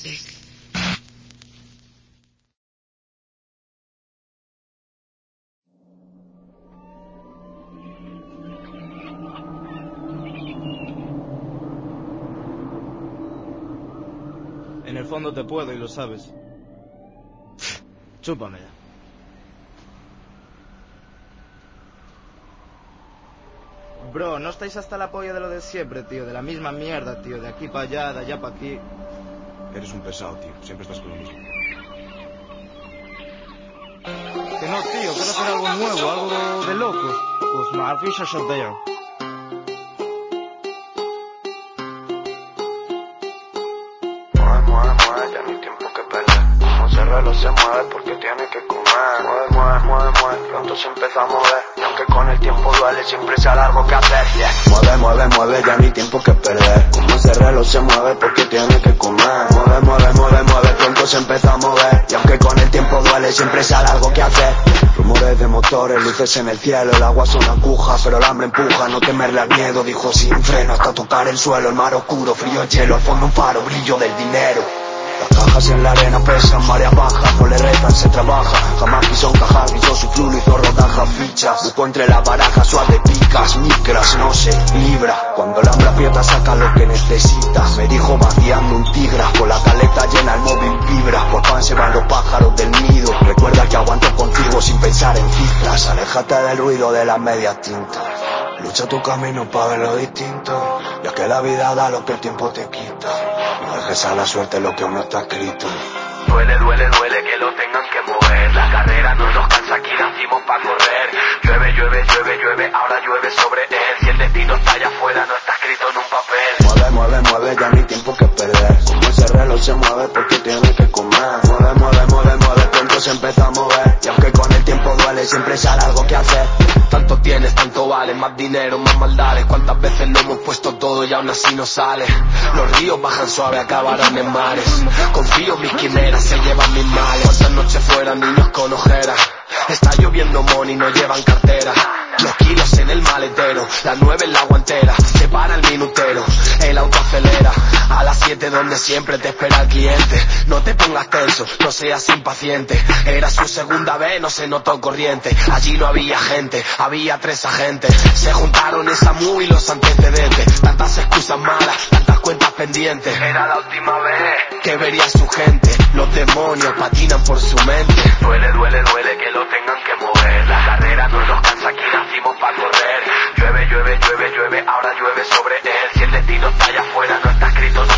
music. En el fondo te puedo y lo sabes. Chúpamela. Bro, no estáis hasta la polla de lo de siempre, tío. De la misma mierda, tío. De aquí para allá, de allá para aquí. Eres un pesado, tío. Siempre estás con lo mismo. Que no, tío. Quiero hacer algo nuevo, algo de locos. Pues my fish shut there. Mueve, ya no hay tiempo que perder. Como ese reloj se mueve porque tiene que comer. Mueve, pronto se empieza a mover. Y aunque con el tiempo duele, siempre sea largo que hacer. Yeah. Mueve, ya no hay tiempo que perder. Como ese reloj se mueve porque tiene que comer. Mueve, pronto se empieza a mover. Y aunque con el tiempo duele, siempre sea largo que hacer. Rumores de motores, luces en el cielo. El agua son agujas, pero el hambre empuja. No temerle al miedo, dijo sin freno hasta tocar el suelo. El mar oscuro, frío el hielo. Al fondo un faro, brillo del dinero. Las cajas en la arena pesan, marea baja, no le rezan, se trabaja. Jamás quiso encajar, hizo su flujo, hizo rodaja, fichas. Buscó entre la baraja, suave picas, micras, no se libra. Cuando el hambre aprieta saca lo que necesita. Me dijo vaciando un tigra, con la caleta llena el móvil vibra. Por pan se van los pájaros del nido. Recuerda que aguanto contigo sin pensar en cifras. Aléjate del ruido de las medias tintas. Lucha tu camino para ver lo distinto, ya que la vida da lo que el tiempo te quita. No dejes a la suerte lo que aún no está escrito. Duele que lo tengan que mover. La carrera no nos cansa, aquí nacimos para correr. Llueve, ahora llueve sobre él. Si el destino está allá afuera, no está escrito en un papel. Mueve, ya no hay tiempo que perder. Como ese reloj se mueve porque tiene que comer. Mueve, pronto se empieza a mover. Y aunque con el tiempo duele, siempre sale algo que hacer. Tanto tienes, tanto vale, más dinero, más maldades. Cuántas veces lo hemos puesto todo y aún así no sale. Los ríos bajan suave, acabarán en mares. Confío en mis quimeras, se llevan mis males. Cuántas noches fuera, niños con ojeras. Está lloviendo money, no llevan cartera. Los kilos en el maletero, las 9 en la guantera. Se para el minutero, el auto acelera. A las 7 donde siempre te espera el cliente. No te pongas tenso, no seas impaciente. Era su segunda vez, no se notó corriente. Allí no había gente, había 3 agentes. Se juntaron esa Samu y los antecedentes. Tantas excusas malas, tantas cuentas pendientes. Era la última vez que vería a su gente. Los demonios patinan por su mente. Duele que lo tengan que mover. La carrera no nos cansa, aquí nacimos para correr. Llueve, ahora llueve sobre él. Si el destino está allá afuera, no está escrito.